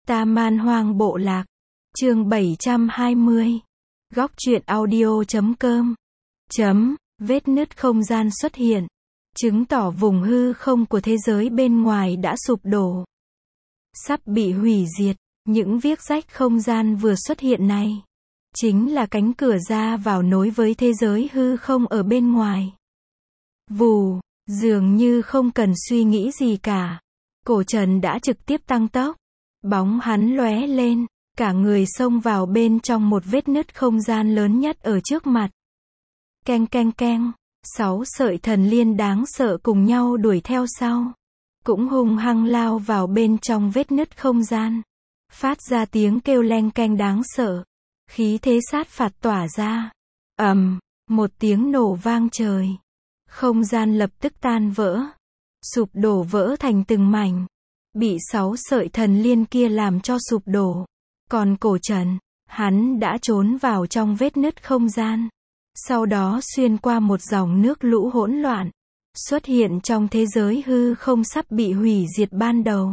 Ta Man Hoang Bộ Lạc. Chương 720. Góc truyện audio.com. Vết nứt không gian xuất hiện, chứng tỏ vùng hư không của thế giới bên ngoài đã sụp đổ, sắp bị hủy diệt. Những viếc rách không gian vừa xuất hiện này chính là cánh cửa ra vào nối với thế giới hư không ở bên ngoài. Vù, dường như không cần suy nghĩ gì cả, Cổ Trần đã trực tiếp tăng tốc. Bóng hắn lóe lên, cả người xông vào bên trong một vết nứt không gian lớn nhất ở trước mặt. Keng keng keng, 6 sợi thần liên đáng sợ cùng nhau đuổi theo sau, cũng hung hăng lao vào bên trong vết nứt không gian, phát ra tiếng kêu leng keng đáng sợ. Khí thế sát phạt tỏa ra. Một tiếng nổ vang trời. Không gian lập tức tan vỡ, sụp đổ vỡ thành từng mảnh, bị 6 sợi thần liên kia làm cho sụp đổ. Còn Cổ Trần, hắn đã trốn vào trong vết nứt không gian, sau đó xuyên qua một dòng nước lũ hỗn loạn, xuất hiện trong thế giới hư không sắp bị hủy diệt ban đầu.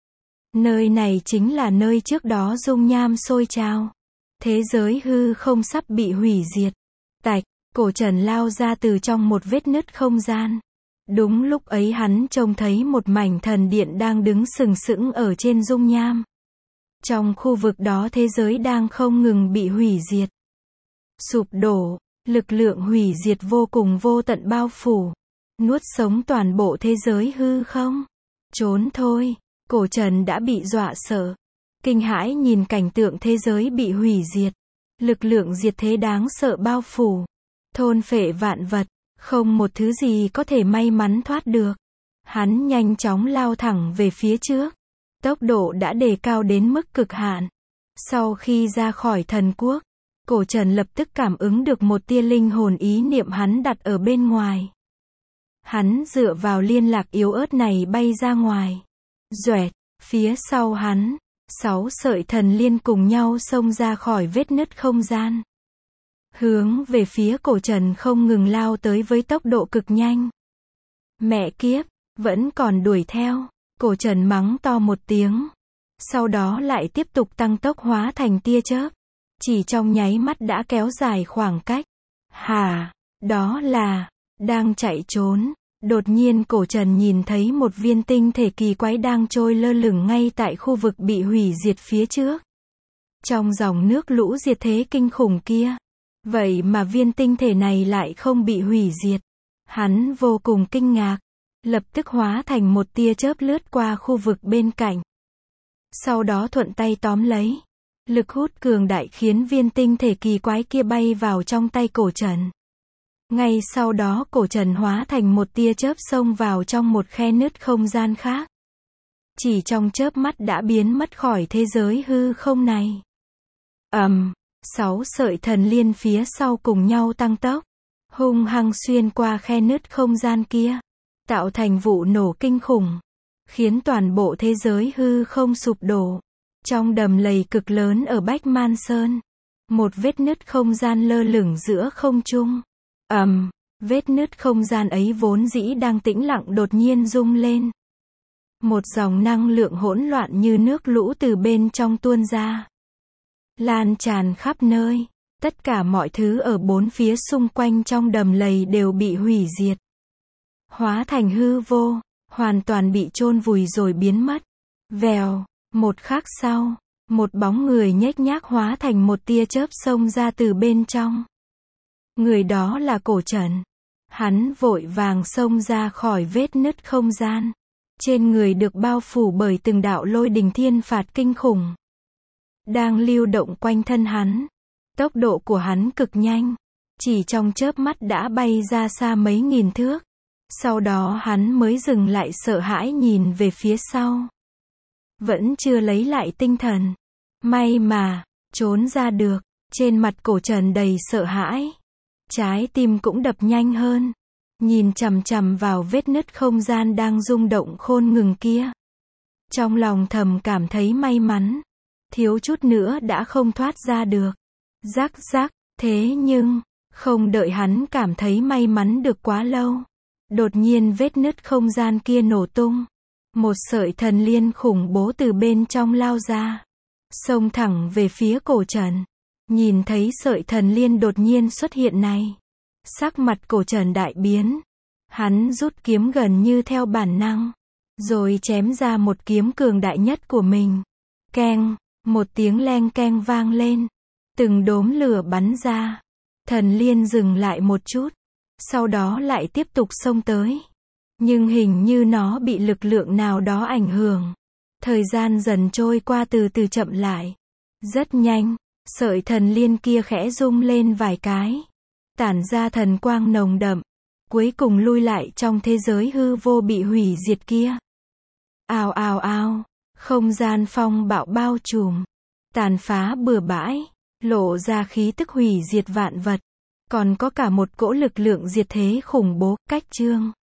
Nơi này chính là nơi trước đó dung nham sôi trào. Thế giới hư không sắp bị hủy diệt. Tạch, Cổ Trần lao ra từ trong một vết nứt không gian. Đúng lúc ấy hắn trông thấy một mảnh thần điện đang đứng sừng sững ở trên dung nham. Trong khu vực đó thế giới đang không ngừng bị hủy diệt, sụp đổ, lực lượng hủy diệt vô cùng vô tận bao phủ, nuốt sống toàn bộ thế giới hư không. Trốn thôi, Cổ Trần đã bị dọa sợ, kinh hãi nhìn cảnh tượng thế giới bị hủy diệt, lực lượng diệt thế đáng sợ bao phủ, thôn phệ vạn vật, không một thứ gì có thể may mắn thoát được. Hắn nhanh chóng lao thẳng về phía trước, tốc độ đã đề cao đến mức cực hạn. Sau khi ra khỏi thần quốc, Cổ Trần lập tức cảm ứng được một tia linh hồn ý niệm hắn đặt ở bên ngoài. Hắn dựa vào liên lạc yếu ớt này bay ra ngoài. Doẹt, phía sau hắn, 6 sợi thần liên cùng nhau xông ra khỏi vết nứt không gian, hướng về phía Cổ Trần không ngừng lao tới với tốc độ cực nhanh. Mẹ kiếp, vẫn còn đuổi theo. Cổ Trần mắng to một tiếng, sau đó lại tiếp tục tăng tốc hóa thành tia chớp. Chỉ trong nháy mắt đã kéo dài khoảng cách. Đó là, đang chạy trốn. Đột nhiên Cổ Trần nhìn thấy một viên tinh thể kỳ quái đang trôi lơ lửng ngay tại khu vực bị hủy diệt phía trước. Trong dòng nước lũ diệt thế kinh khủng kia. Vậy mà viên tinh thể này lại không bị hủy diệt. Hắn vô cùng kinh ngạc, lập tức hóa thành một tia chớp lướt qua khu vực bên cạnh. Sau đó thuận tay tóm lấy. Lực hút cường đại khiến viên tinh thể kỳ quái kia bay vào trong tay Cổ Trần. Ngay sau đó Cổ Trần hóa thành một tia chớp xông vào trong một khe nứt không gian khác. Chỉ trong chớp mắt đã biến mất khỏi thế giới hư không này. 6 sợi thần liên phía sau cùng nhau tăng tốc, hung hăng xuyên qua khe nứt không gian kia, tạo thành vụ nổ kinh khủng, khiến toàn bộ thế giới hư không sụp đổ. Trong đầm lầy cực lớn ở Bách Man Sơn, một vết nứt không gian lơ lửng giữa không trung. Vết nứt không gian ấy vốn dĩ đang tĩnh lặng đột nhiên rung lên. Một dòng năng lượng hỗn loạn như nước lũ từ bên trong tuôn ra, lan tràn khắp nơi. Tất cả mọi thứ ở bốn phía xung quanh trong đầm lầy đều bị hủy diệt, hóa thành hư vô, hoàn toàn bị chôn vùi rồi biến mất. Vèo, một khắc sau, một bóng người nhếch nhác hóa thành một tia chớp xông ra từ bên trong. Người đó là Cổ Trần. Hắn vội vàng xông ra khỏi vết nứt không gian. Trên người được bao phủ bởi từng đạo lôi đình thiên phạt kinh khủng, đang lưu động quanh thân hắn. Tốc độ của hắn cực nhanh, chỉ trong chớp mắt đã bay ra xa mấy nghìn thước. Sau đó hắn mới dừng lại sợ hãi nhìn về phía sau. Vẫn chưa lấy lại tinh thần. May mà, trốn ra được. Trên mặt Cổ Trần đầy sợ hãi. Trái tim cũng đập nhanh hơn. Nhìn chằm chằm vào vết nứt không gian đang rung động khôn ngừng kia. Trong lòng thầm cảm thấy may mắn. Thiếu chút nữa đã không thoát ra được. Rắc rắc, thế nhưng, không đợi hắn cảm thấy may mắn được quá lâu. Đột nhiên vết nứt không gian kia nổ tung. Một sợi thần liên khủng bố từ bên trong lao ra, xông thẳng về phía Cổ Trần. Nhìn thấy sợi thần liên đột nhiên xuất hiện này, sắc mặt Cổ Trần đại biến. Hắn rút kiếm gần như theo bản năng, rồi chém ra một kiếm cường đại nhất của mình. Keng, một tiếng leng keng vang lên, từng đốm lửa bắn ra. Thần liên dừng lại một chút, sau đó lại tiếp tục xông tới. Nhưng hình như nó bị lực lượng nào đó ảnh hưởng. Thời gian dần trôi qua từ từ chậm lại. Rất nhanh, sợi thần liên kia khẽ rung lên vài cái, tản ra thần quang nồng đậm, cuối cùng lui lại trong thế giới hư vô bị hủy diệt kia. Ào ào ào, không gian phong bạo bao trùm, tàn phá bừa bãi, lộ ra khí tức hủy diệt vạn vật. Còn có cả một cỗ lực lượng diệt thế khủng bố. Cách chương